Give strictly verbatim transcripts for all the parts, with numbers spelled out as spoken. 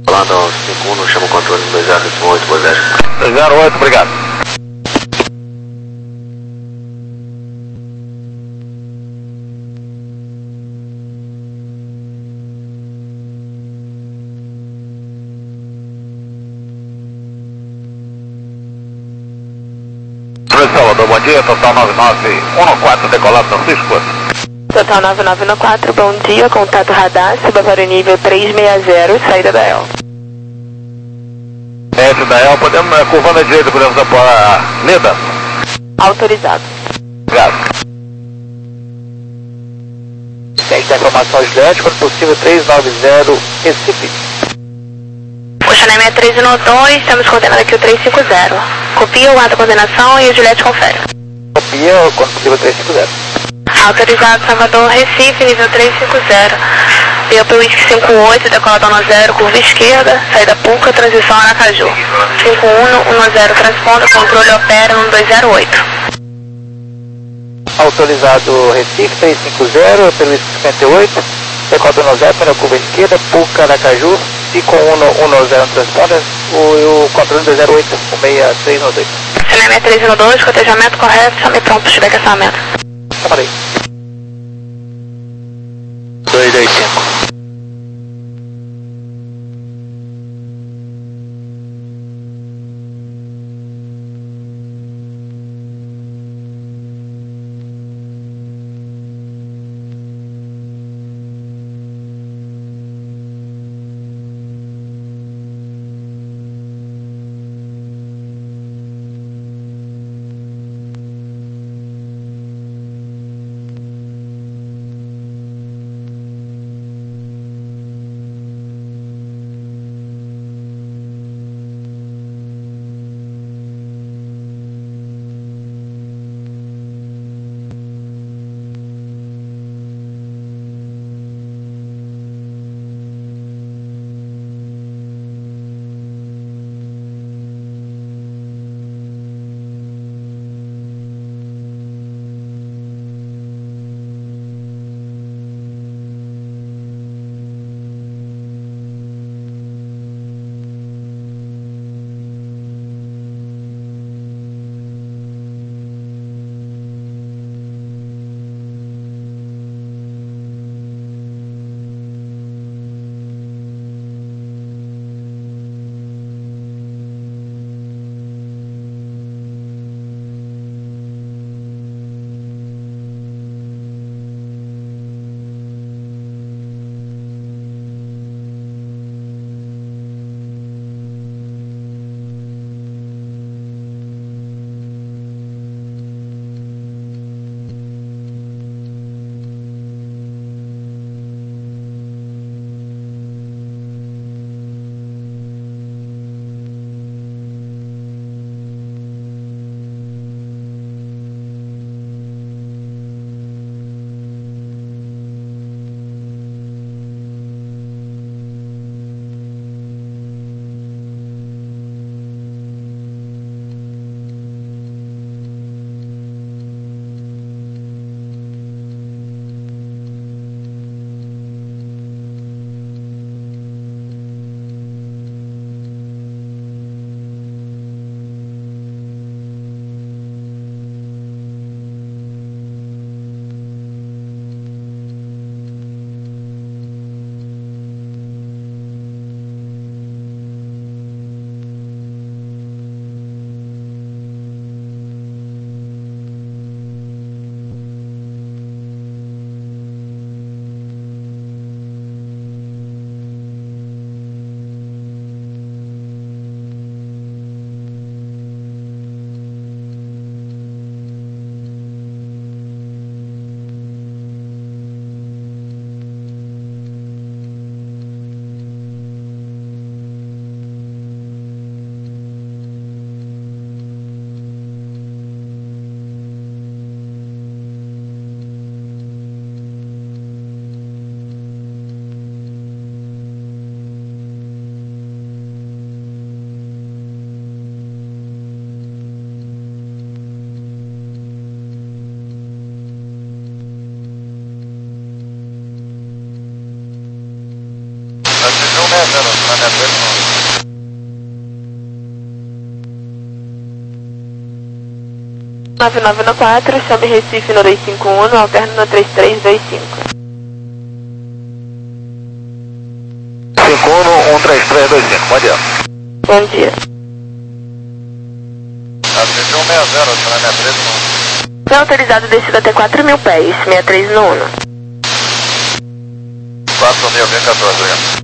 Lá no cinco um, chama o controle no dois zero oito, boa zero. dois zero oito, obrigado. Salvador, bom dia, total nove nove um quatro, decolado Francisco. Total nove nove um quatro, bom dia, contato radar, suba para o nível trezentos e sessenta, saída da E L. Essa da E L, podemos, curvando à direita, podemos apoiar a Leda? Autorizado. Obrigado. Tem da informação Juliette, quando possível, trezentos e noventa, Recife. Oceanem é trezentos e dois, estamos coordenando aqui o trezentos e cinquenta. Copia o ato da coordenação e o Juliette confere. Copia, quando possível, trezentos e cinquenta. Autorizado, Salvador, Recife, nível trezentos e cinquenta. P P Whisky cinco oito, decolador um zero, curva esquerda, saída Puca, transição Aracaju. cinco um, um zero, transponda, controle opera no dois zero oito. Autorizado Recife, trezentos e cinquenta, P P Whisky cinquenta e oito, decolador um zero, pneu curva esquerda, Puca, Aracaju, cinco um, um zero, transponder, o, o controle dois zero oito, um seis três um dois. Oceanem é trezentos e dois, cotejamento correto, chame pronto, se tiver aquecimento. Chamarei. dois dois cinco. nove nove no quatro, chame Recife no dois cinco um, no alterno no três três dois cinco. cinco um um três três dois cinco, bom dia. Bom dia. Atenção sessenta, sessenta e três no Foi autorizado descida até quatro mil pés, sessenta e três no Uno. quatro mil, vinte e quatro, obrigado.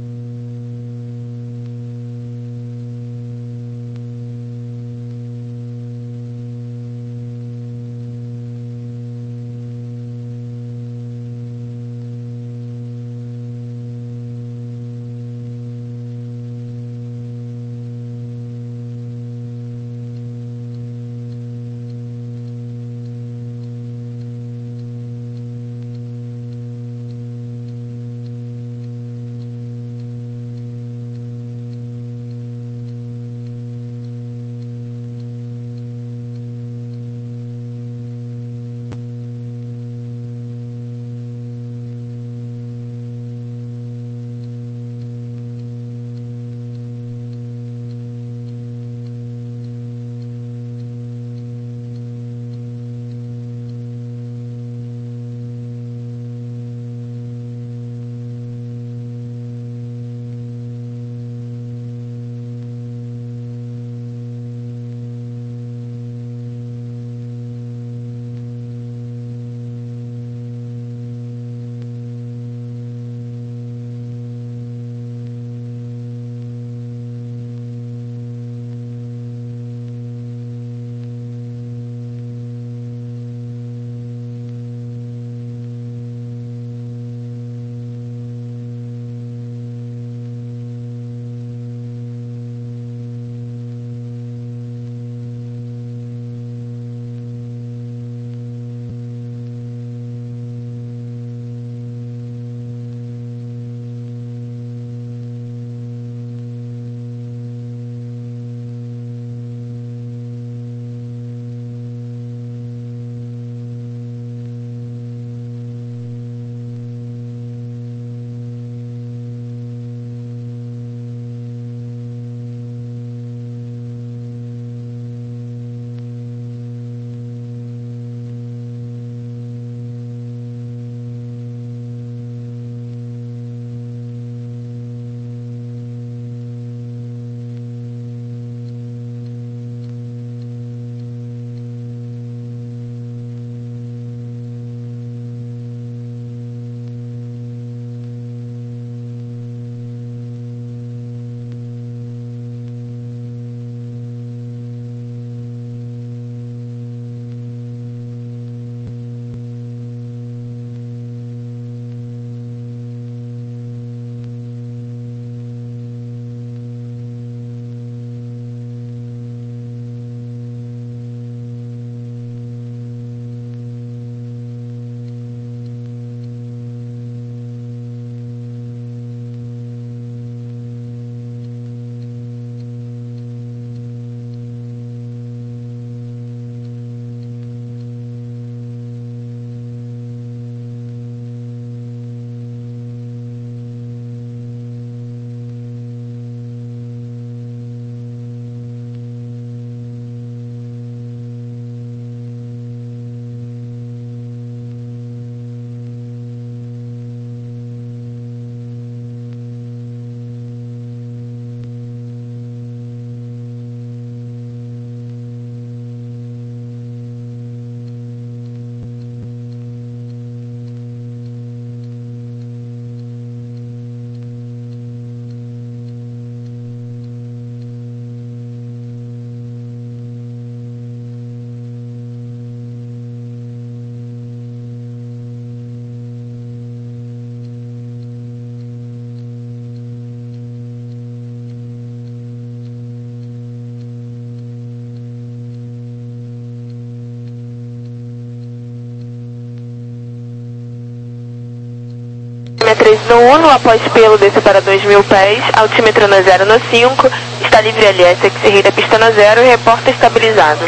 sessenta e três no Uno, após pelo desce para dois mil pés, altímetro no zero no cinco, está livre L S, Xerrida pista no zero e reporta estabilizado.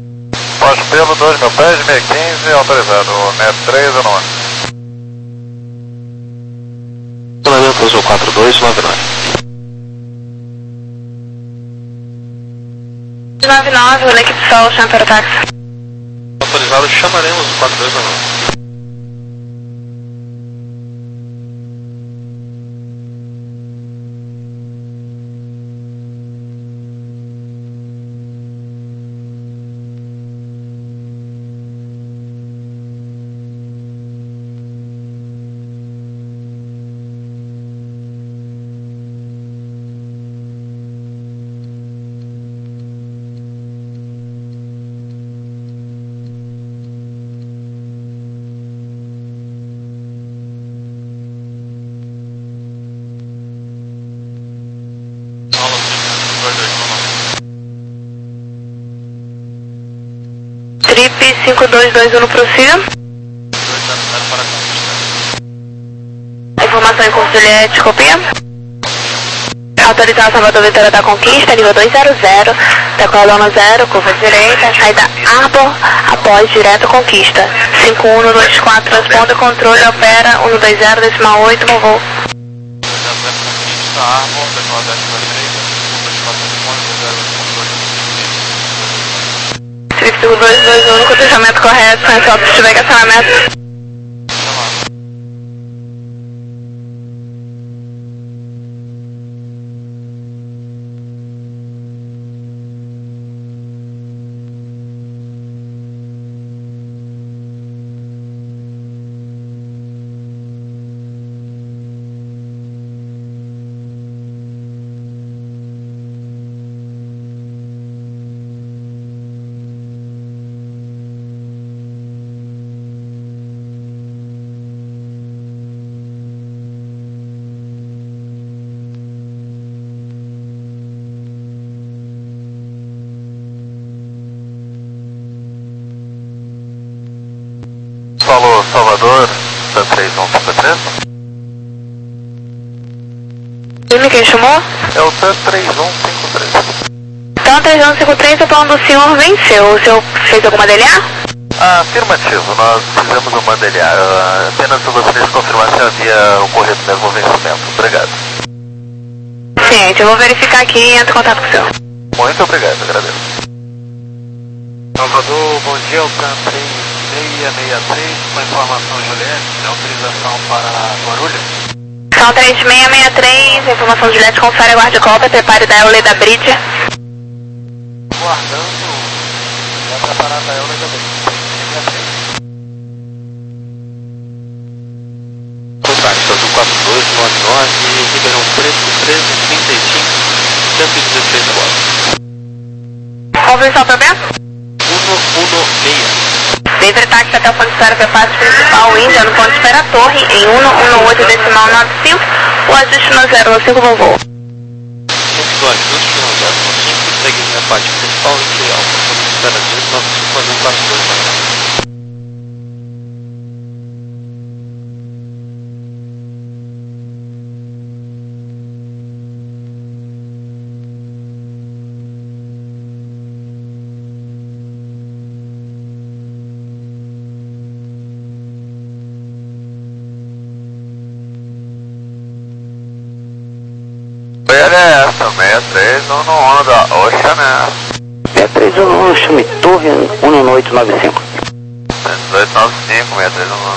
Após pelo dois mil pés, meia quinze, autorizado, sessenta e três no Uno. Planejamento quatro dois nove nove. nove nove, o equipe Sol, chama para o táxi. Autorizado, chamaremos o quatro dois nove. Trip cinco dois dois um no prossiga. Informação em curso Juliette, copia. Autorização Salvador Vitória da Conquista, nível dois zero zero, decola dona zero, curva direita, saída Arbor, após direto Conquista. cinco um dois quatro, responde, controle, opera, um dois zero, decimal oito, no voo. Conquista, Arbor, decola dez para direita, um dois quatro, responde, zero, controle. cinco dois dois um, cotejamento correto, sem salto, se tiver que acionamento. Falou, Salvador, T três um cinco três. Dime quem chamou? É o T três um cinco três. Então, três um cinco três, o plano do senhor venceu. O senhor fez alguma D L A? Afirmativo, nós fizemos uma D L A. Apenas eu gostaria de confirmar se havia ocorrido mesmo o vencimento. Obrigado. Ciente, eu vou verificar aqui e entro em contato com o senhor. Muito obrigado, agradeço. Salvador, bom dia, o T três seis seis três, com informação Juliette, autorização para Guarulhos. São três seis seis três, informação Juliette, confere a guarda-copa, prepare da Eule da Brítia. Guardando, vai preparar da Eule da Brítia. Contato, azul quatro dois nove nove, Ribeirão Preto, treze trinta e cinco, cento e dezesseis agora. Qual foi o seu problema? um um seis. Livre táxi até o ponto de espera preparo principal, Índia, no ponto de espera Torre, em um um oito decimal nove cinco, o ajuste no zero um cinco no voo. Cinco ajuste no zero um cinco, segue minha parte principal, Índia, alfa, ponto de espera zero nove cinco, azul quatro dois. É essa, seis três um um da Ocean, né? seis três um um, chame Torre um um oito nove cinco. um oito nove cinco, seis três um um.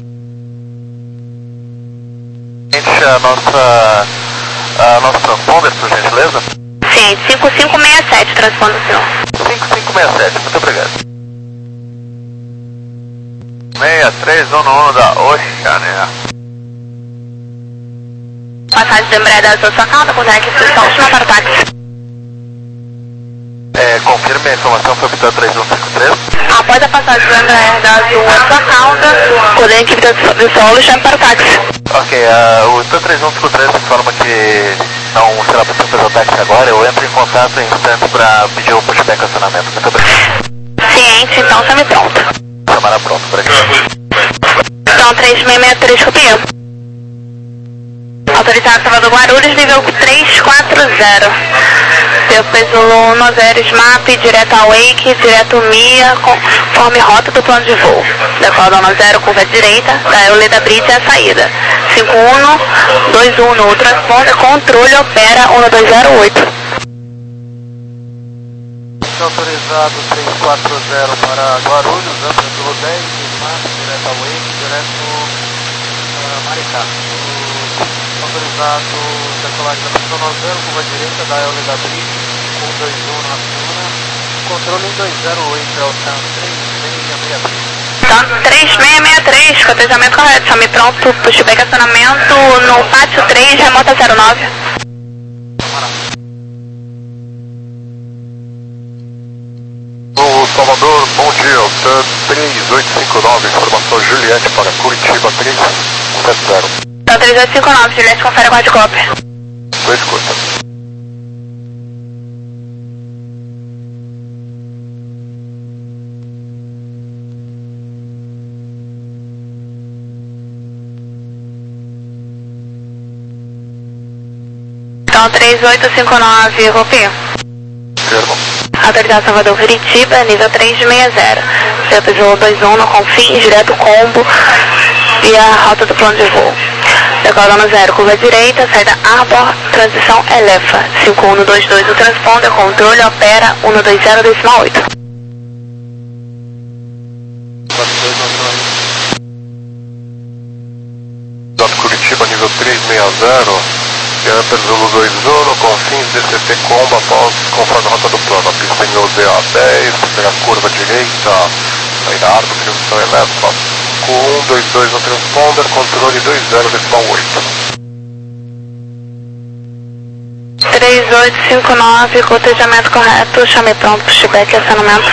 Gente, a nossa... a nossa transponder, por gentileza? Sim, cinco cinco seis sete, transponder o senhor. cinco cinco seis sete, muito obrigado. seis três um um da Ocean, né? Passagem de Embraer da sua cauda, com a equipe de última para o táxi. É, confirme a informação, foi o T três um cinco três. Após a passagem do Embraer da sua cauda, com a equipe de solo, chame para o táxi. Ok, uh, o T três um cinco três informa que não será possível fazer o táxi agora. Eu entro em contato em instantes para pedir o pushback acionamento. Muito obrigado. Ciente, então chame pronto. Chamada pronto, por aqui. Então, três seis seis três, copia. Autorizado Salvador Guarulhos, nível três quatro zero. Seu peso Luna, zero SMAP, direto a Wake, direto Mia, conforme rota do plano de voo. Decola dona zero, curva direita, da Eule da Brítia, a saída. cinco um dois um no transponder, controle, opera um dois zero oito. autorizado três quatro zero para Guarulhos, ângulo dez, máximo, direto ao Wake, direto uh, Maricá. Autorizado decolagem da pista nove zero, curva direita da L da Brite, um dois um na Suna, controle um dois zero oito, é o T A M três seis seis três. Então, três seis seis três, cotejamento correto, chame pronto, pushback acionamento no pátio três, remota zero nove. O Salvador, bom dia, o T A M três oito cinco nove, informação Juliette para Curitiba três sete zero. Então, três oito cinco nove, Juliette, confere a guarda cópia. Dois curta. Então, três oito cinco nove, Rupinho. Firmo. Autorizado Salvador Curitiba, nível três seis zero. Centro de dois um no Confins, direto combo e a rota do plano de voo. Decolando zero, curva direita, saída Arbor, transição Elefa. cinco um dois dois, o transponder, controle, opera um dois zero decimal oito. Curitiba, nível três seis zero. Hunter Zulu dois um, no Confins, D C T combo após conforme a rota do plano. A pista em O Z A dez, pega a curva direita, saída Arbor, transição Elefa. cinco um dois dois no transponder, controle dois zero decimal oito. três oito cinco nove, cotejamento correto, chame pronto, pushback acionamento.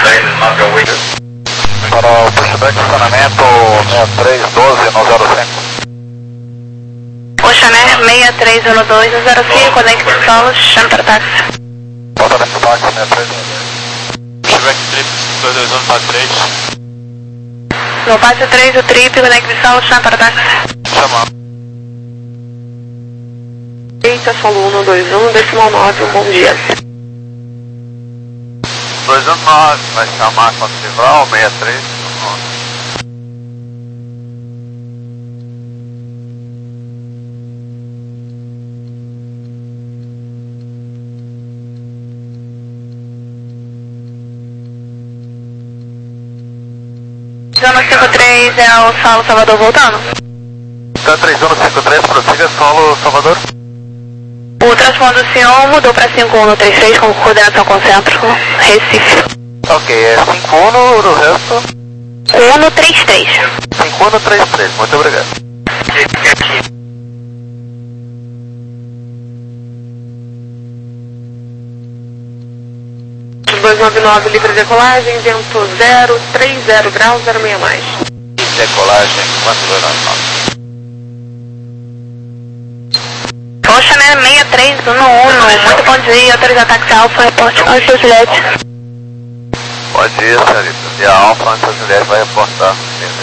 Para o pushback acionamento seis três um dois no zero cinco. Oceaner seis três um dois zero cinco, conecte solo, chame para táxi. Bota dentro do táxi, seis três um dois. Pushback trip dois dois um para três. No pátio três, o trip, conecte solo, chame para táxi. Chamando. Eita, solo um dois um, decimal nove, bom dia. dois um nove, vai chamar com a Civral, seis três um nove. Zona cinco três é o solo Salvador voltando? Tá três um cinco três, prossiga, solo Salvador. O transponder do senhor mudou para cinco um três três com coordenação concêntrico, Recife. Ok, é cinco um no resto? um três três. cinco um três três, muito obrigado. dois nove nove, livre decolagem, vento zero três zero graus, zero seis mais. Decolagem, quatro dois nove nove. Oceaner seis três um um, muito bom dia, autorizado táxi Alfa, reporte antes da Juliette. Bom dia, senhorita. E a Alfa antes da Juliette vai reportar.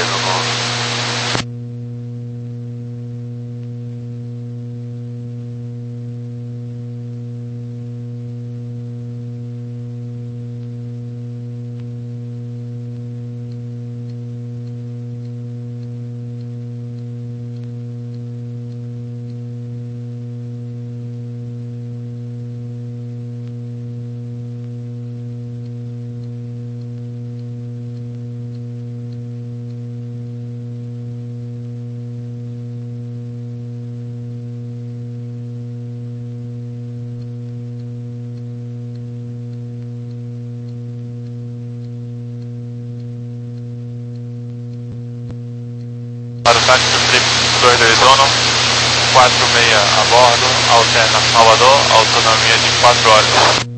Para o táxi do trip dois dois um, quatro seis a bordo, alterna Salvador, autonomia de quatro horas.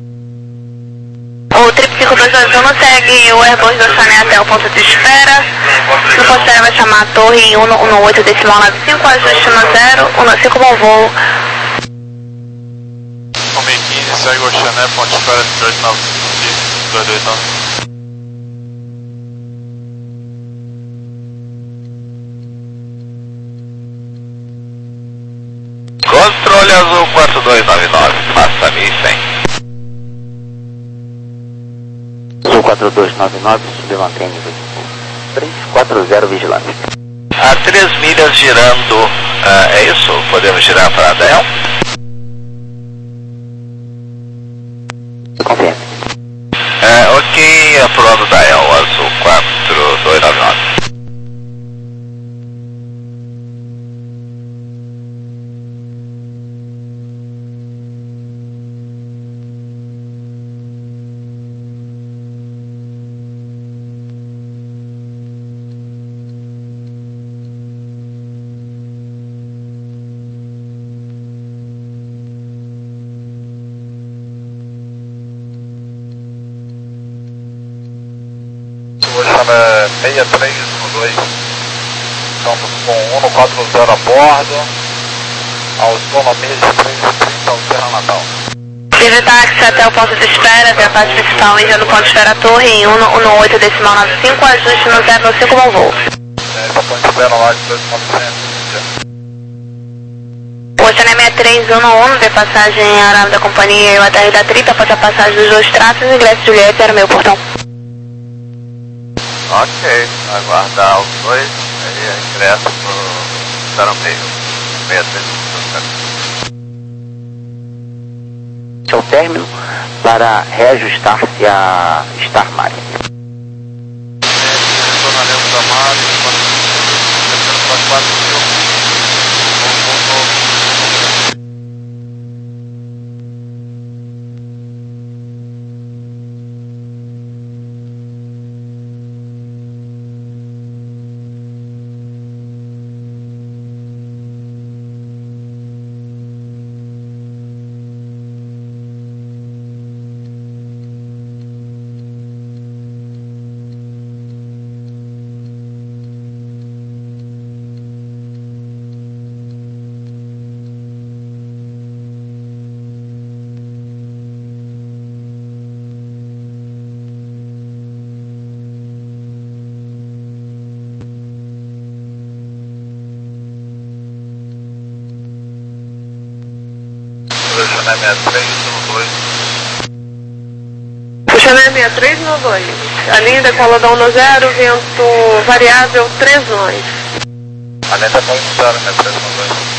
O trip cinco dois dois um segue o Airbus do Oceaner até o ponto de espera. No ponto de espera vai chamar a torre em um um oito decimal nove cinco, ajuste no zero, um cinco, bom voo. um seis quinze, segue o Oceaner, ponto de espera de oito nove dois dois um. Controle azul quatro dois nove nove, passa mil e cem. Azul quatro dois nove nove, subiu antena três quatro zero vigilante. A três milhas girando, uh, é isso? Podemos girar para a Del? Confirme. É, é seis três um dois. Estamos com um quatro zero a bordo. Autonomia de três e trinta ao Serra Natal. Livre táxi até o ponto de espera, via parte principal, índia do ponto de espera Torre em um um oito decimal nove cinco, ajuste no zero nove cinco, bom voo. É, está ponto de espera lá de dois novecentos. Oceano sessenta e três um um, de passagem em aeronave da companhia e o A T R da Trita, após a passagem dos dois traços, inglês Juliette, era o meu portão. Ok, aguardar os dois, aí ingresso pro zero meio, seis três um dois. Ao término para reajustar-se a Star Mare. Retornaremos a Mare, quatro quatro mil. Puxando sessenta e três no dois. Puxando sessenta e três no dois. A linha decoladão no zero, vento variável três nós. A linha decoladão no zero, sessenta e três no dois.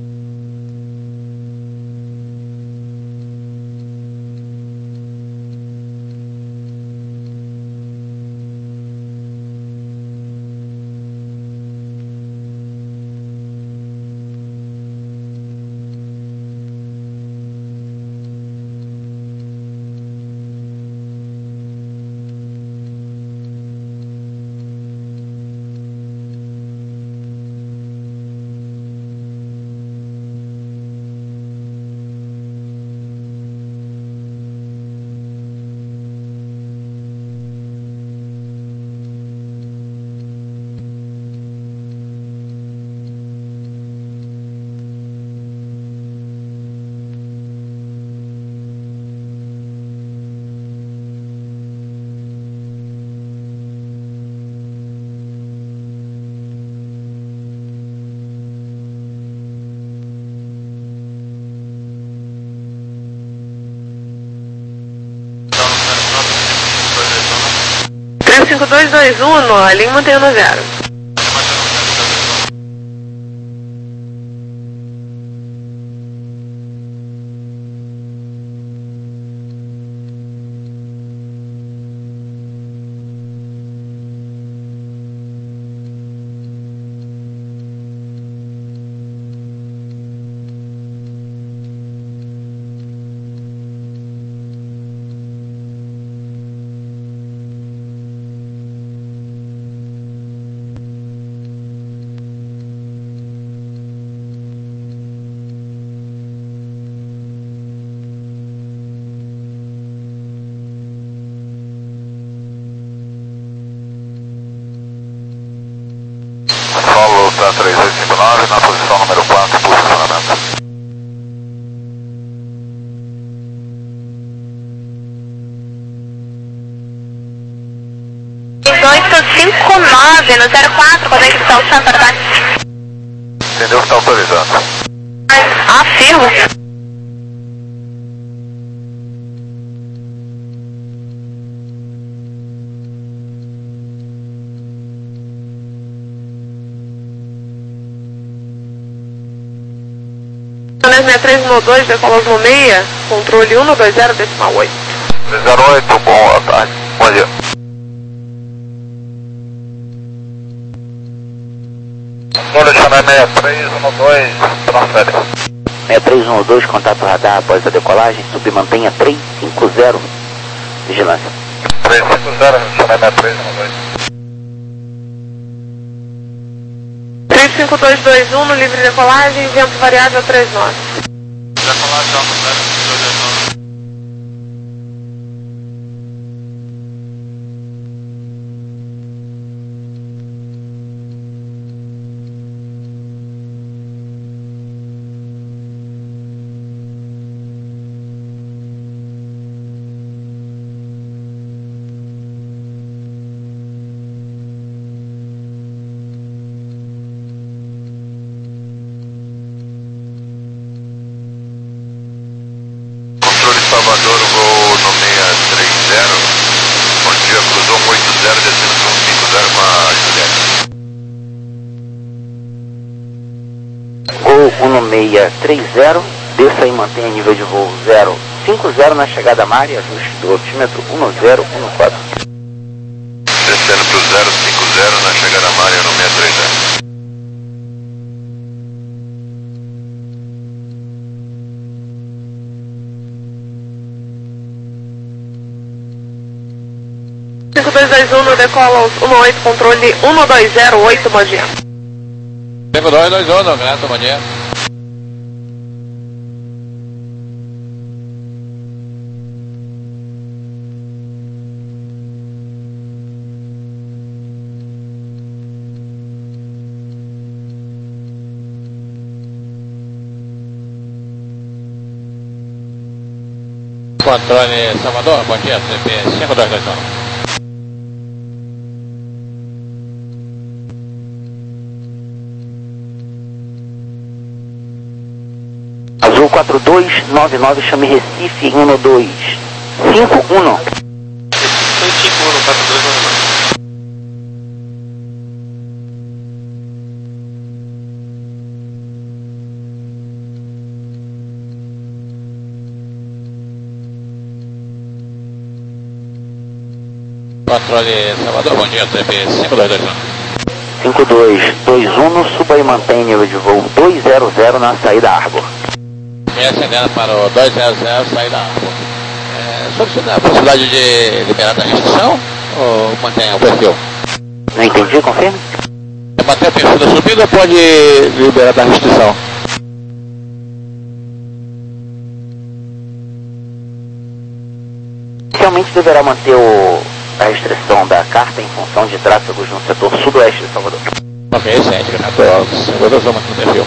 três cinco dois dois um, a linha mantém no zero. Solo tá três oito cinco nove na posição número quatro, posicionamento. oito cinco nove no zero quatro, conexão Santa Bárbara. Entendeu que está autorizando? Afirmo. sessenta e três um dois, decolas no meia, controle um dois zero decimal oito. zero oito, boa tarde, bom dia. Controle Channel sessenta e três um dois, transfere. sessenta e três um dois, contato radar após a decolagem, submantenha três cinco zero, vigilância. três cinco zero, Channel sessenta e três um dois. três cinco dois dois um no livre decolagem, vento variável três nove. Decolagem alto zero cinco dois dois um. seis três zero, desça e mantenha nível de voo zero cinco zero na chegada a Mari, ajuste do altímetro um zero um quatro. Descendo para o zero cinco zero na chegada a Mari, no seis três zero. cinco dois dois um, decola os um oito, controle um dois zero oito, bom dia. cinco dois dois um, grato, bom dia. Controle Salvador, bom dia, C P cinco dois dois um. Azul quatro dois nove nove, chame Recife um dois cinco um. Recife cinco um, quatro dois nove nove. Controle Salvador, bom dia, C P cinco dois dois um. cinco dois dois um, suba e mantém nível de voo dois zero zero na saída Arbor. Me ascendendo para o dois zero zero, saída Arbor. É, solicita a possibilidade de liberar da restrição ou mantém o perfil? Não entendi, confirme? É manter o perfil da subida ou pode liberar da restrição? Realmente deverá manter o, a restrição da carta em função de tráfegos no setor sudoeste de Salvador. Ok, excelente, grato. cinco dois um, mantendo o perfil.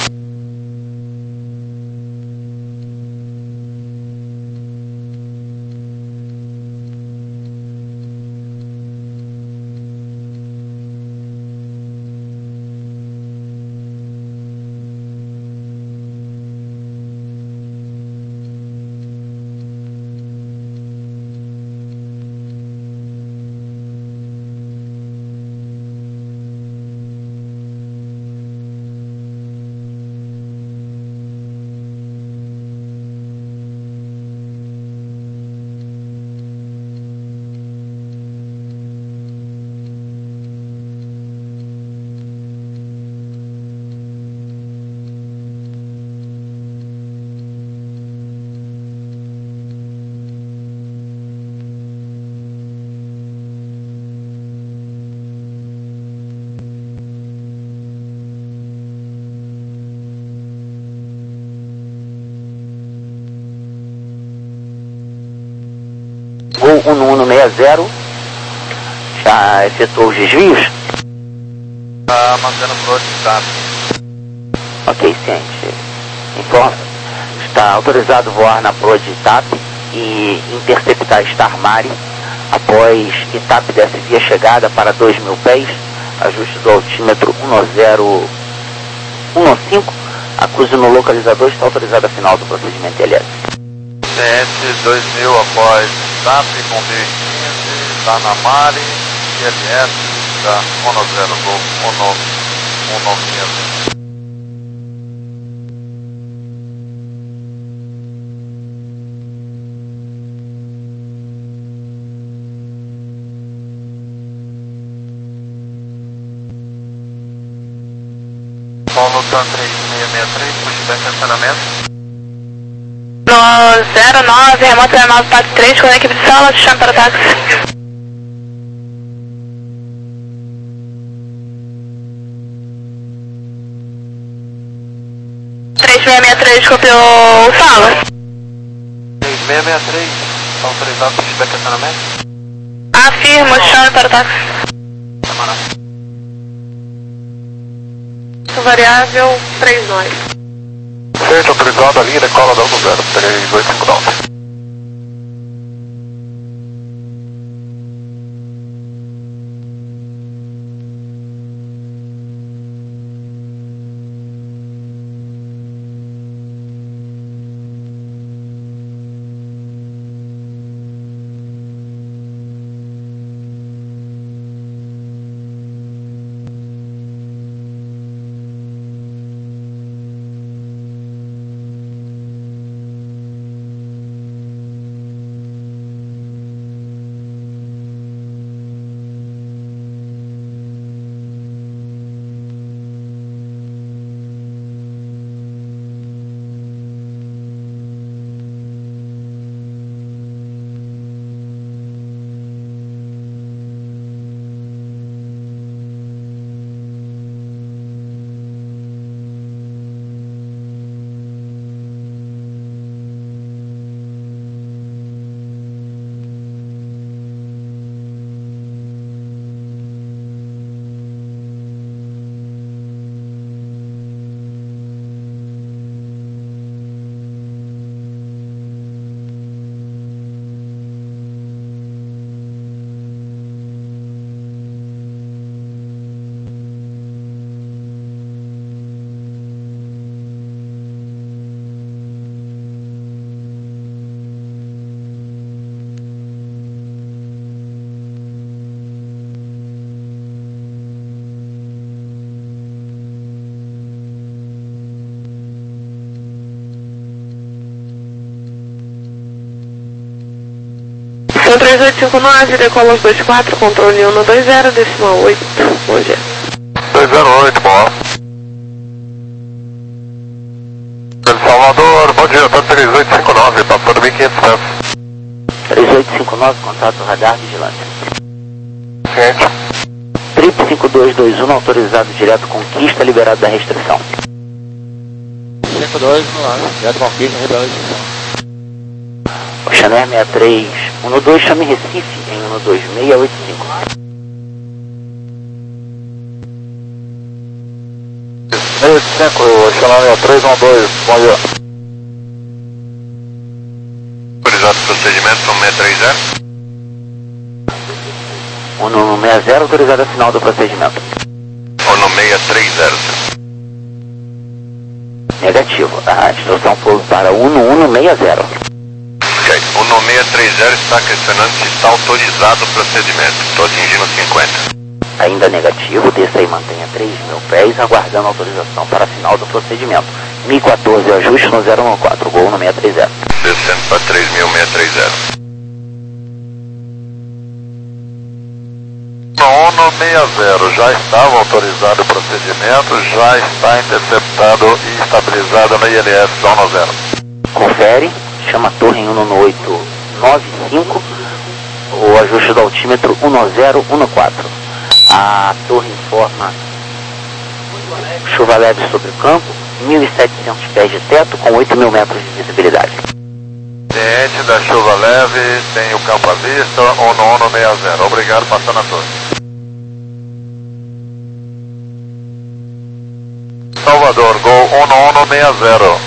Gol um um seis zero, já efetuou os desvios? Está mantendo o Prod T A P. Ok, ciente. Informa. Está autorizado voar na Prod T A P e interceptar Star Mari após etapa dessa via chegada para dois mil pés, ajuste do altímetro um zero um cinco, acuse no localizador, está autorizado a final do procedimento L S. C S dois mil após T A P com B quinze, está na Mari, I L S, da um zero Gol, um nove seis. Paulo Tan três seis seis três, pushback estacionamento. No zero nove, remoto zero nove, parte três, com a equipe de sala, chame para o táxi. três seis seis três, copiou sala. três seis seis três, autorizado pushback estacionamento. Afirmo, chame para o táxi. Camarada. Variável três nove. Certo, autorizado ali, decola da um zero três dois cinco nove. cinco nove, decola os dois quatro, controle um dois zero, decimal oito, bom dia. dois zero oito, boa. El Salvador, bom dia, tá três oito cinco nove, passando mil e quinhentos metros. três oito cinco nove, contato radar vigilante. Ciente. Trip cinco dois dois um, autorizado direto conquista, liberado da restrição. cinco dois nove, direto conquista, liberado da restrição. Oceaner sessenta e três um dois, chame Recife em um dois seis oito cinco. seis cinco, Oceaner sessenta e três um dois, bom dia. Autorizado procedimento, um seis três zero. um um seis zero, autorizado a final do procedimento. um seis três zero. Negativo, a instrução foi para um um seis zero. Ok, um seis três zero está questionando se está autorizado o procedimento. Estou atingindo cinquenta. Ainda negativo, desça e mantenha três mil pés, aguardando autorização para final do procedimento. mil e quatorze, ajuste no zero um quatro, gol no seis três zero. Descendo para três mil, seis três zero. ONU seis zero, já estava autorizado o procedimento, já está interceptado e estabilizado no I L S da ONU zero. Confere, chama a torre em um oito nove cinco, o ajuste do altímetro um zero um quatro. A torre informa chuva leve sobre o campo, mil e setecentos pés de teto com oito mil metros de visibilidade. Ciente da chuva leve, tem o campo à vista, ONU ONU seis zero. Obrigado, passando a torre. Salvador, Gol ONU ONU seis zero.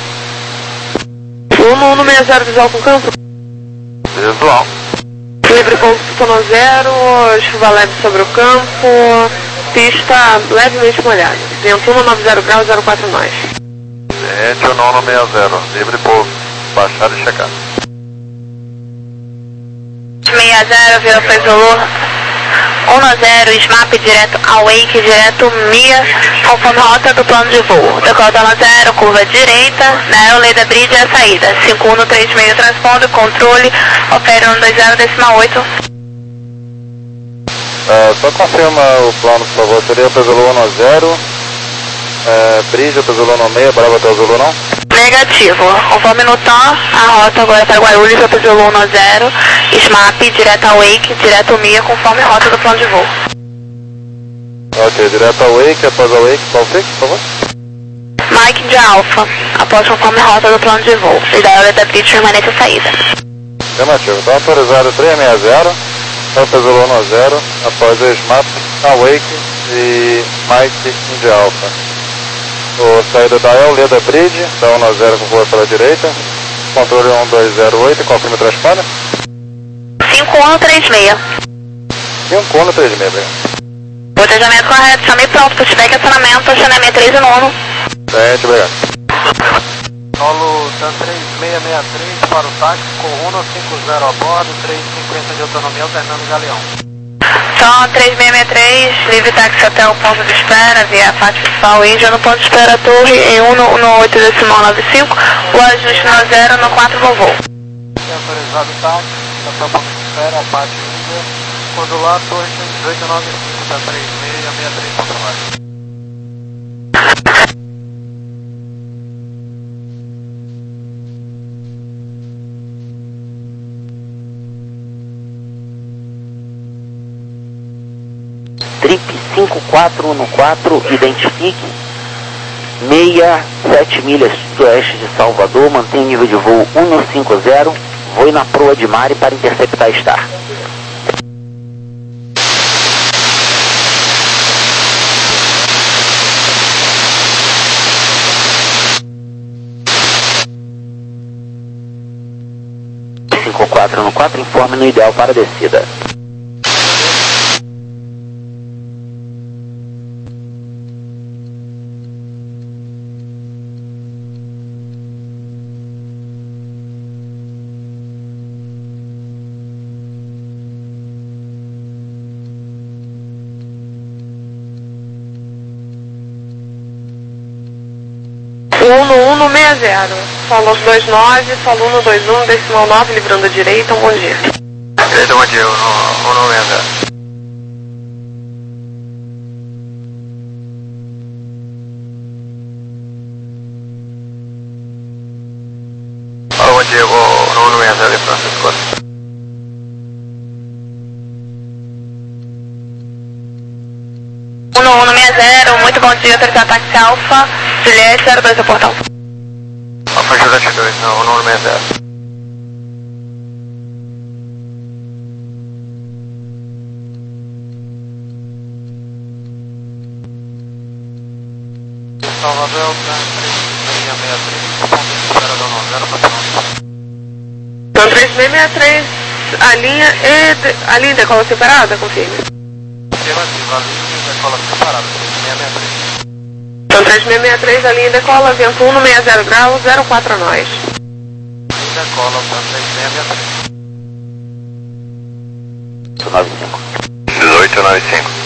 um um seis zero, visual com campo. Visual. Livre pouso sono zero, chuva leve sobre o campo, pista levemente molhada. Vento um nove zero graus, zero quatro nós. Ciente, ONU ONU seis zero. Livre pouso. Baixar e checar. seis zero, Vila Fezolor, um zero, S M A P direto ao Wake, direto M I A, conforme rota do plano de voo. Decota um zero, curva direita, na Aeroleda Bridge é a saída. cinco um três seis transponder, controle, opera um dois zero, decimal oito. Uh, só confirma o plano, por favor. Seria Fezolor um zero, uh, Bridge, Fezolor um seis, Brava até Zulu não? Negativo. Conforme no T A M, a rota agora para Guarulhos, é Zulu um zero, S M A P direto ao Wake, direto ao M I A, conforme rota do plano de voo. Ok, direto ao Wake, após ao Wake, qual fica, por favor? Mike de Alpha, após conforme rota do plano de voo. E da hora da Bridge permanece a saída. Afirmativo, então autorizado três seis zero, então Fezolor um zero, após o S M A P, ao Wake e Mike de Alpha. O saída da Aeroleda Bridge, da um zero com voa pela direita, controle um dois zero oito, confirma o transponder? cinco um três seis. cinco um três seis, obrigado. Botejamento correto, chamei pronto, pushback acionamento, acionamento três e nono. Gente, obrigado. Solo Dan três seis seis três para o táxi com um cinco zero a bordo, três cinquenta de autonomia, alternando Galeão. Só três seis seis três, livre táxi até o ponto de espera, via Fátima Principal Índia, no ponto de espera torre em um um oito decimal nove cinco, o ajuste no zero no quatro vovô. Autorizado o táxi, até o ponto de espera, Fátima Índia, quando lá, torre dezoito nove cinco da três seis seis três, controlado. Trip cinco quatro um quatro, identifique sessenta e sete milhas sudoeste de Salvador, mantém o nível de voo um cinco zero, voe na proa de Mari para interceptar Star. cinco quatro um quatro, informe no ideal para a descida. um um seis zero, falou dois nove, falou no dois um, decimal nove, livrando a direita, um bom dia. Direita, bom dia, um nove seis zero. Fala, bom dia, um nove seis zero de Francisco. um um seis zero, muito bom dia, autorizado táxi Alfa, Juliette, zero dois ao portão. Alfa Juliette dois, um nove seis zero. Salvador, três seis seis três, ponto de espera da nove zero para pronto. Então três seis seis três, a linha e de, a linha decola separada, confirme. Afirmativa, a linha decola separada, três seis seis três. Então três seis seis três, a linha decola, vento um seis zero graus, zero quatro a nós. Linha decola para três seis seis três. nove cinco. dezoito nove cinco.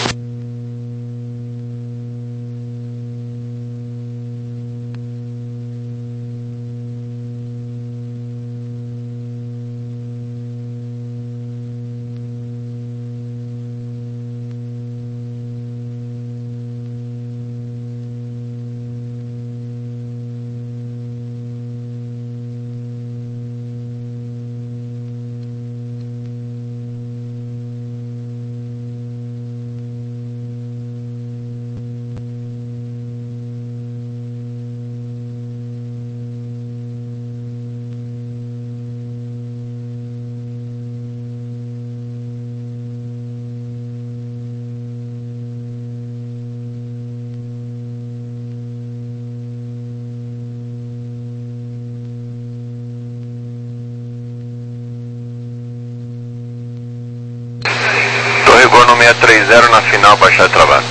Rigor no seis três zero na final, baixar de trabalho.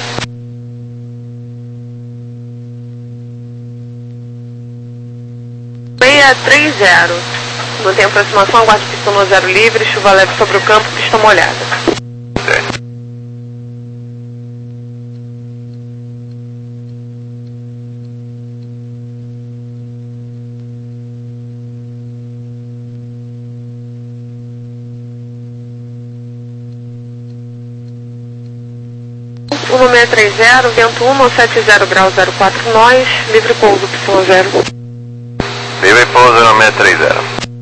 seis três zero. Mantém aproximação, aguarde pistão no zero livre, chuva leve sobre o campo, pistão molhada. Ok. um seis três zero, vento um sete zero graus, zero quatro nós, livre pouso, pistão zero. Livre pouso no seis três zero.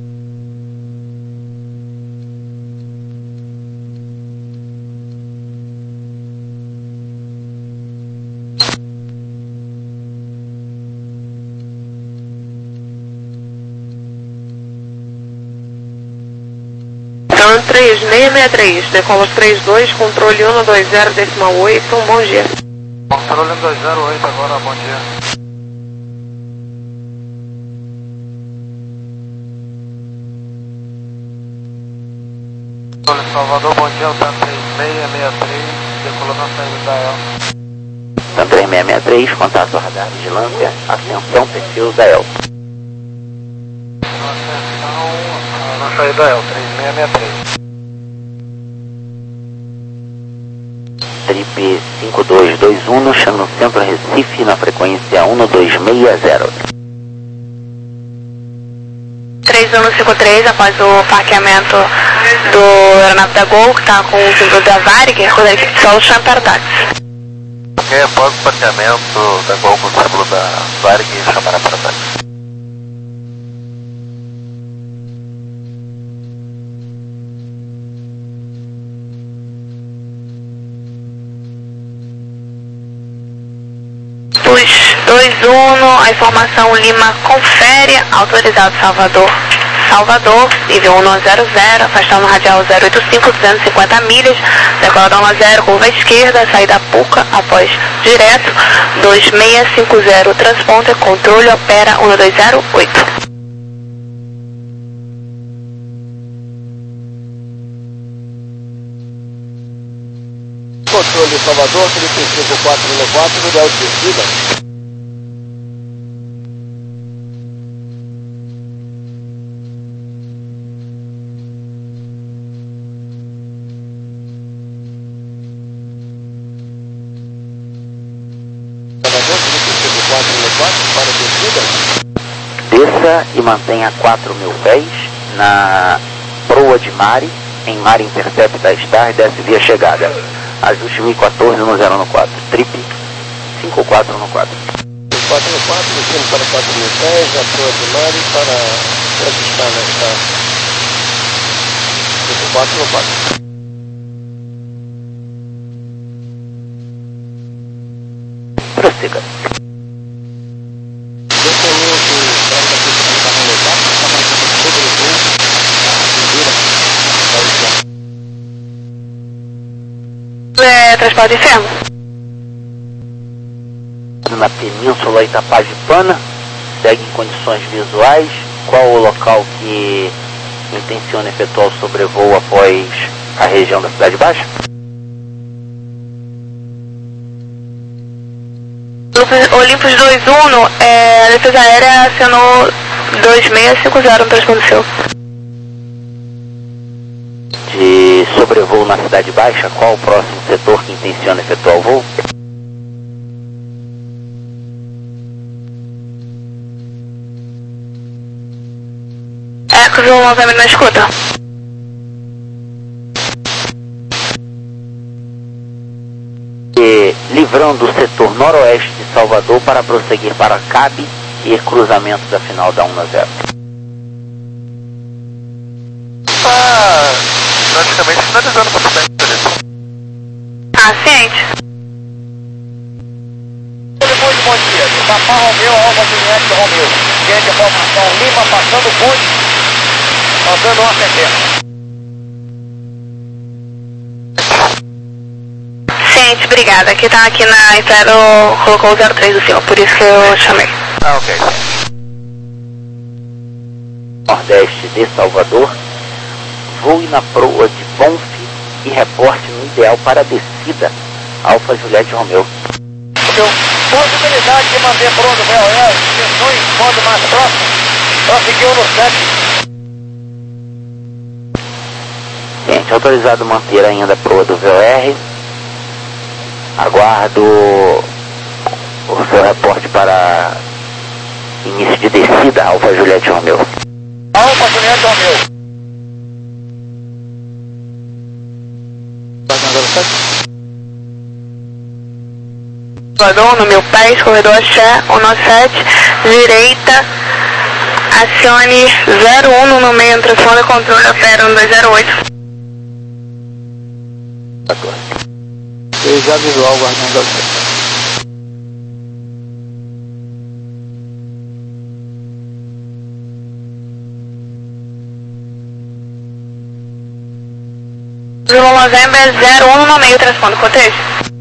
Então três seis seis três, decola três dois, controle um dois zero, decimal oito, um bom dia. Controle um dois zero oito agora, bom dia. Controle Salvador, bom dia, Altan três seis seis três, decolou na saída da Elfa. Altan três seis seis três, contato radar vigilância, ascensão, perfil da Elfa. Ascensão, na saída da Elfa, três seis seis três. Trip cinco dois dois um, no chama no centro Recife, na frequência um dois seis zero. três um cinco três, após o parqueamento do aeronave da Gol, que está com o símbolo da Varig, com a equipe de solo, chama para o táxi. Ok, após o parqueamento da Gol com o símbolo da Varig, chamará para o táxi. dois um, a informação Lima confere, autorizado Salvador, Salvador, nível um zero zero, afastando radial zero oito cinco, duzentas e cinquenta milhas, decola um zero, curva esquerda, saída Puca, após direto, dois seis cinco zero, transponder, controle, opera um dois zero oito. Controle Salvador, trinta e cinco quatro quatro, Miguel Descida. Salvador, trinta e cinco quatro quatro, para descida. Desça e mantenha quatro mil pés na proa de Mari, em mar Intercept da Star e desce via chegada. Ajuste mil e quatorze no zero no quatro. Trip cinco quatro no quatro. quatro no quatro, descendo para quatro mil pés, à proa de mar e para ajustar na Star. cinco quatro no quatro. Prossiga. É, transporte enfermo. Na Península Itapajipana, segue em condições visuais. Qual o local que intenciona efetuar o sobrevoo após a região da Cidade Baixa? Olympus dois um, é, a defesa aérea acionou dois seis cinco zero no transpondor seu. De sobrevoo na Cidade Baixa, qual o próximo setor que intenciona efetuar o voo? Eco um November na escuta. E, livrando o setor noroeste de Salvador para prosseguir para Cabe e cruzamento da final da um a zero. Tá praticamente finalizando para frente. Ah, ciente. Depois de bom dia, de Papá Romeu, Alfa Juliette Romeu. Gente, a formação Lima passando o ponte, passando uma centena. Ciente, obrigada. Aqui tá aqui na entrada, colocou o zero três do cima, por isso que eu chamei. Ah, ok. Nordeste de Salvador, voe na proa de Bonfim e reporte no ideal para a descida, Alfa Juliette Romeu. Possibilidade de manter pronto o V O L, extensões, quando mais próximo, prosseguiu no sete. Gente, autorizado manter ainda a proa do V O R. Aguardo o seu reporte para início de descida, Alfa Juliette Romeu. Alfa Juliette Romeu. Salvador, no meu pés, corredor Axé, um nove sete, direita, acione zero um no meio, transponder controle, opera um dois zero oito. Eu já visual guardando a seta. Zulu November zero um no meio, transponder cotejo.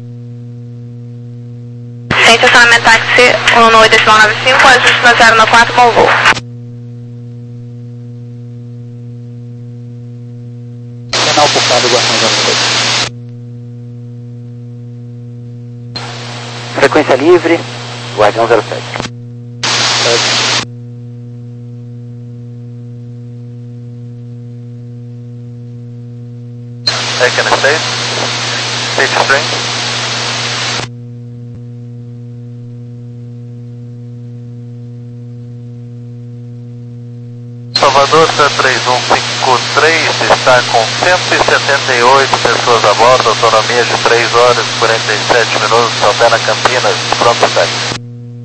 Sem estacionamento táxi um oito nove cinco, ajuste no zero nove quatro com voo. Canal focado guardando a seta. Frequência livre, Guardião zero sete. É que state? State string? Salvador zero três um cinco três está com cento e setenta e oito pessoas a bordo, autonomia de três horas e quarenta e sete minutos, Santana Campinas, pronto táxi.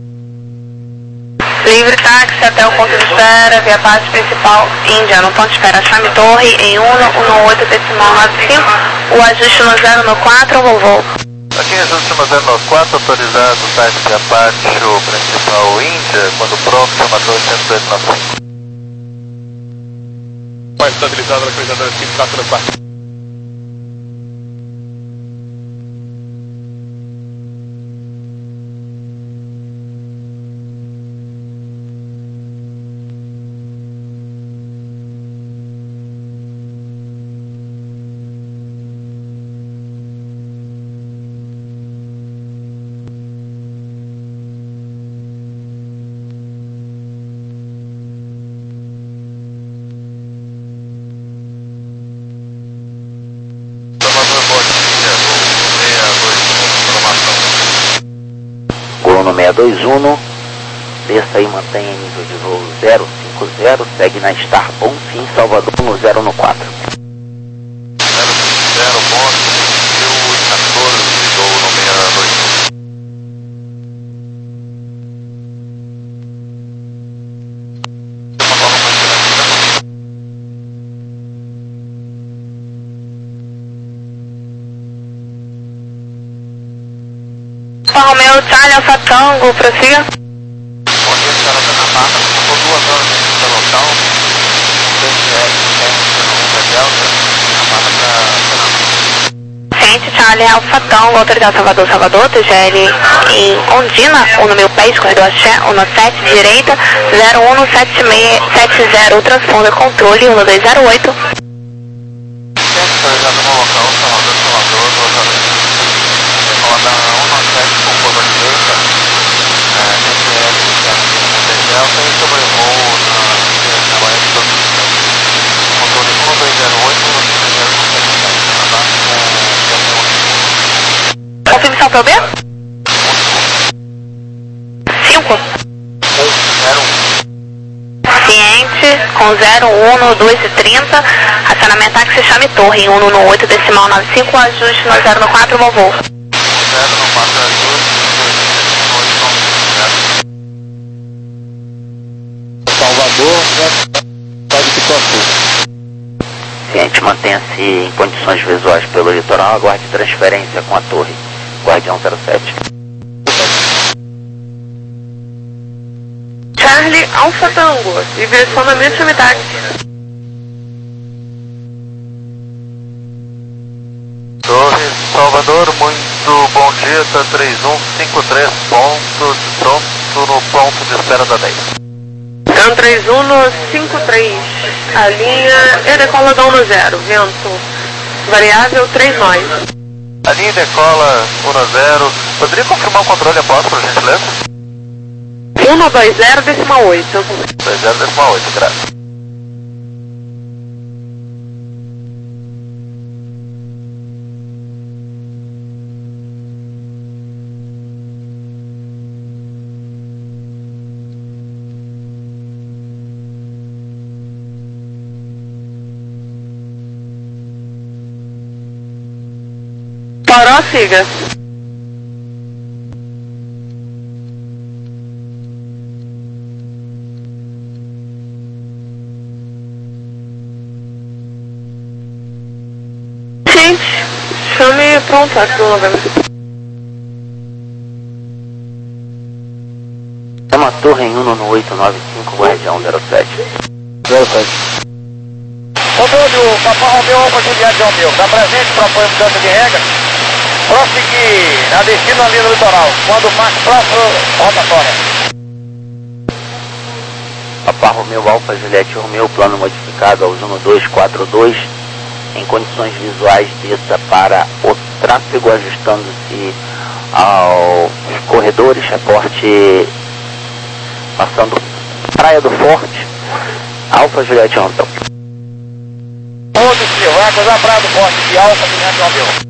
Livre táxi até o ponto de espera, via base principal Índia, no ponto de espera Chame Torre em um um oito decimal nove cinco, o ajuste no zero no quatro, voo. Aqui ajuste no zero no quatro, autorizado táxi abaixo principal Índia, quando pronto, chama Torre cento e dois nove cinco. Vai estar utilizado na coisa da cinco quatro no quatro. seis dois um, desça e mantenha nível de voo zero cinco zero, segue na Star Bonfim, Salvador no zero no quatro. Charlie, Alfa Tango, prossiga. Bom dia, senhora Dona Marta. Ficou duas horas aqui no local. D C S um Delta. A Marta para Ciente, Charlie, Alfa Tango, autorizado Salvador, Salvador, T G L em Ondina, um no meu pés, corredor Axé, um no sete, direita, zero um no sete seis sete zero, transponder controle, um no dois zero oito. autorizado no local, Salvador, Salvador, duas horas aqui. Roda um no sete com curva direita. D C S um Delta e sobrevoo na na Bahia de São Vicente. Controle um no dois zero oito, um no cinco zero sete sete. Abaixo com Confirme São Paulo B? cinco. zero um. Ciente, com zero um no dois e trinta, acionamento táxi chame torre, um no oito decimal nove cinco, ajuste no zero no quatro, bom voo. zero no quatro ajuste, Salvador, pode Pituaçu. Ciente, mantenha-se em condições visuais pelo litoral, aguarde transferência com a torre. Guardião zero sete. Charlie, Alfa Tango, direcionamento chame táxi. Torre Salvador, muito bom dia, tá três um cinco três, ponto, pronto no ponto de espera da dez. Então três um no cinco três, a linha e decola da um no zero, vento variável três nós. A linha decola um no zero, poderia confirmar o controle após, por gentileza? um no dois zero decimal oito. dois zero decimal oito, graças. Parou, siga. Gente, chame pronto, acho que eu não lembro. Chama a torre em um no oito nove cinco, guardião zero sete. zero sete. Antônio, Papai Romeu, Alfa Juliette Romeu, está presente para apoio mudança de regra. Prosseguir a destino ali no litoral. Quando mais próximo, rotatória. Papa Romeu, Alfa Juliette Romeu, plano modificado aos um no dois quatro dois. Em condições visuais, desça para o tráfego, ajustando-se aos corredores, reporte passando Praia do Forte, Alfa Juliette Romeu. Todo se vai cruzar a Praia do Forte de Alfa Juliette Romeu.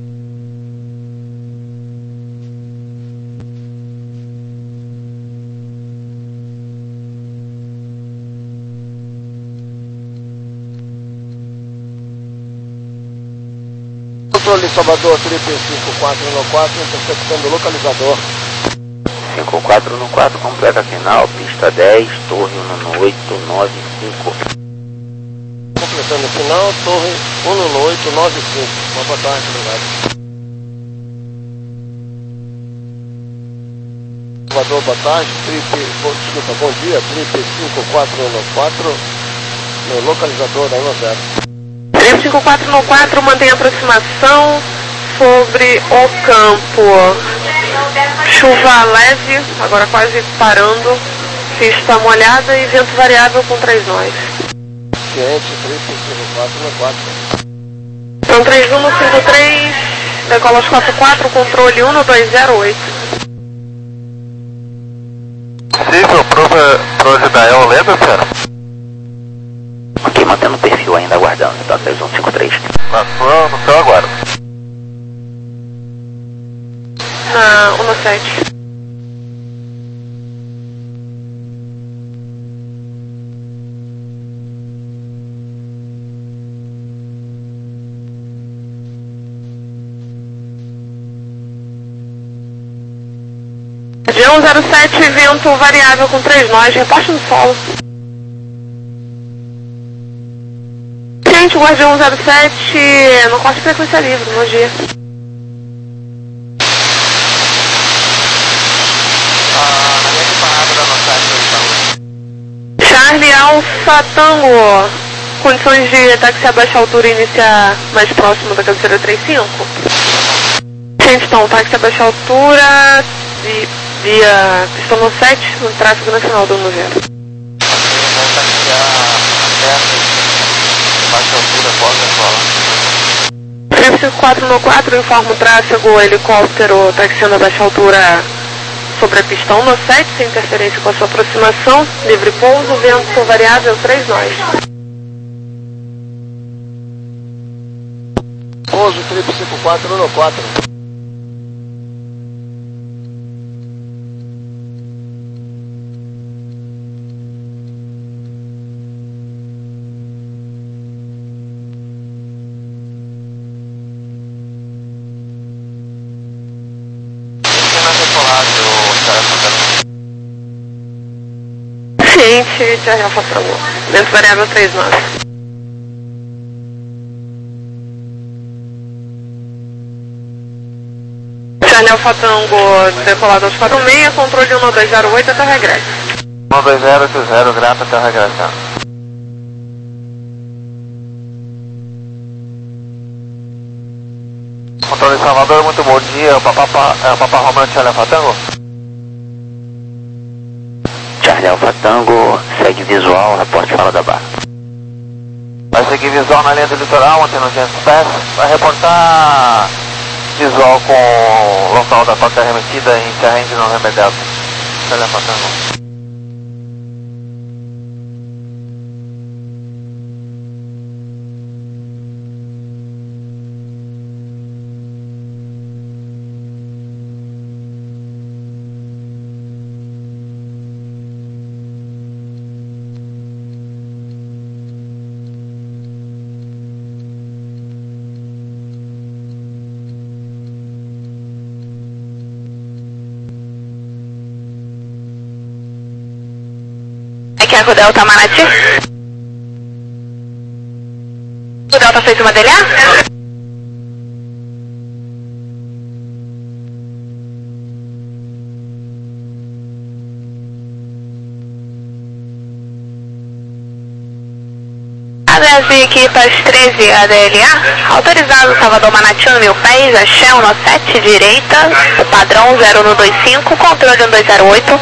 Controle Salvador, triple cinco quatro no quatro, interceptando o localizador. cinco quatro no quatro, completa final, pista dez, torre um no oito nove cinco. Completando o final, torre um no oito nove cinco. Uma boa tarde, obrigado. Salvador, boa tarde, triple, desculpa, bom dia, triple cinco quatro no quatro, no localizador da um zero. três cinco quatro no quatro, mantém aproximação sobre o campo. Chuva leve, agora quase parando. Pista molhada e vento variável com três nós. Ciente, triple cinco quatro no quatro. Então três um no cinco três, decola aos quatro quatro, controle um no dois zero oito. Possível, prova para Ismael, lembra, senhora? Ok, mantendo o perfil ainda aguardando, tá três um cinco três. Na sua, no seu aguardo. Na um no sete. G um zero sete, vento variável com três nós, reporte no solo. Gente, Guardião zero sete, no corte de frequência livre, bom dia. Alfa Tango, condições de táxi a baixa altura e iniciar mais próximo da cabeceira trinta e cinco? Gente, então, táxi a baixa altura, vi, via Pistão sete, no tráfego nacional do Noveiro. Vai taxiar até baixa altura, pós da escola. três cinco quatro no quatro, informa o tráfego, helicóptero taxiando a baixa altura sobre a Pistão no sete, sem interferência com a sua aproximação, livre pouso, vento variável três nós. Pouso três cinco quatro no quatro. Ciente de Alfa Tango, vento variável três nós. Charlie Alfa Tango, decolado aos quatro seis, controle um dois zero oito até o regresso. um dois zero oito zero, grata até o regresso. Controle Salvador, muito bom dia, o Papá, é o Papá Romano Charlie Alfa Tango? Charlie Alfa Tango, segue visual, reporte fala da barra. Vai seguir visual na linha do litoral, mantendo duzentos pés. Vai reportar visual com o local da toca remetida em Serra Índia não remediado. Charlie Alfa Tango. Aqui é o Delta Manati. O Delta fez uma dele? A D S equipas treze A D L A, autorizado Salvador Manati no mil pés, a Shell no sete, direita, o padrão zero no dois cinco, controle um dois zero oito.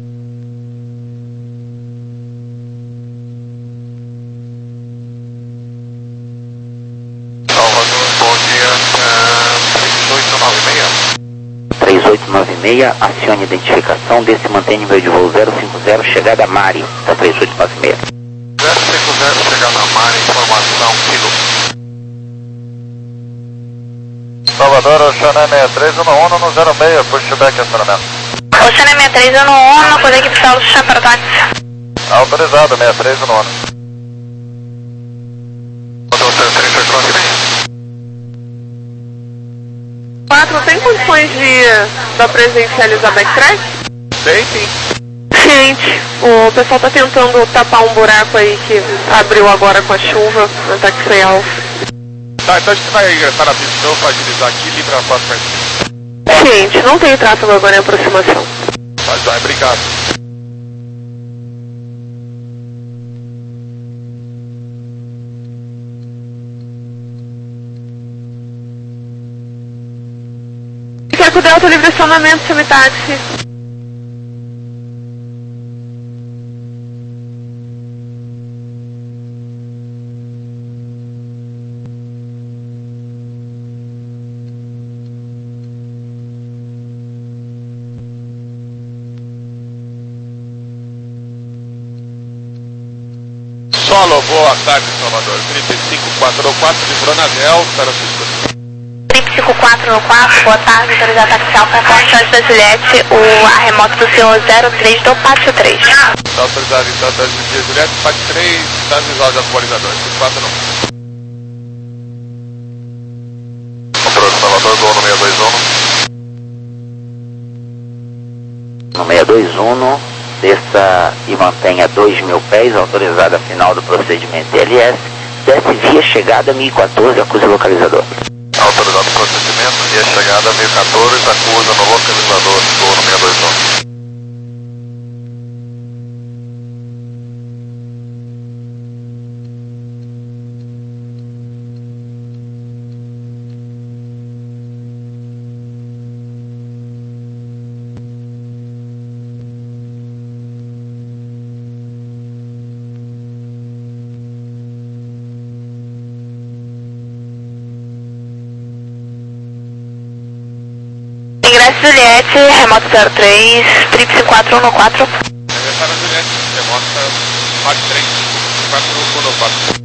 três oito nove seis, acione a identificação, desse mantém nível de voo zero cinco zero, chegada a Mari, da três oito nove seis. zero cinco zero, chegada a Mari, informação, quilo. Salvador, Oceané seis três um um no zero seis, pushback acionamento. Oceané seis três um um, com a equipe Saulo para táxi. Autorizado, seis três um um. quatro, tem condições de da presença Elizabeth Track? Tem sim. Gente, o pessoal tá tentando tapar um buraco aí que abriu agora com a chuva no Taxi Alfa. Tá, então a gente vai ingressar na pistão para agilizar aqui e liberar a porta aqui. Gente, não tem tráfego agora em aproximação. Tá, já, obrigado. Quer que o Delta livre acionamento, semi-táxi. Solo, boa tarde, Salvador. trinta e cinco quatro quatro de Bronadel, para a sua escuta. trinta e cinco quatro no quatro, boa tarde, autorizado taxial com condições da Juliette, o a remoto do senhor zero três do Pátio três. Está autorizado então da Juliette, Pátio três, está visual de atualizador, cinco quatro não. Controle Salvador, dono seis dois um. No seis dois um, desça e mantenha dois mil pés, autorizada final do procedimento D L S, desce via chegada mil e quatorze, acuse o localizador. Autorizado o procedimento, via chegada mil e quatorze, acusa no localizador, dono seis dois um. Juliette, remoto zero três, trip cinco quatro um no quatro. Aniversário Juliette, remoto quatro três, quatro um no quatro.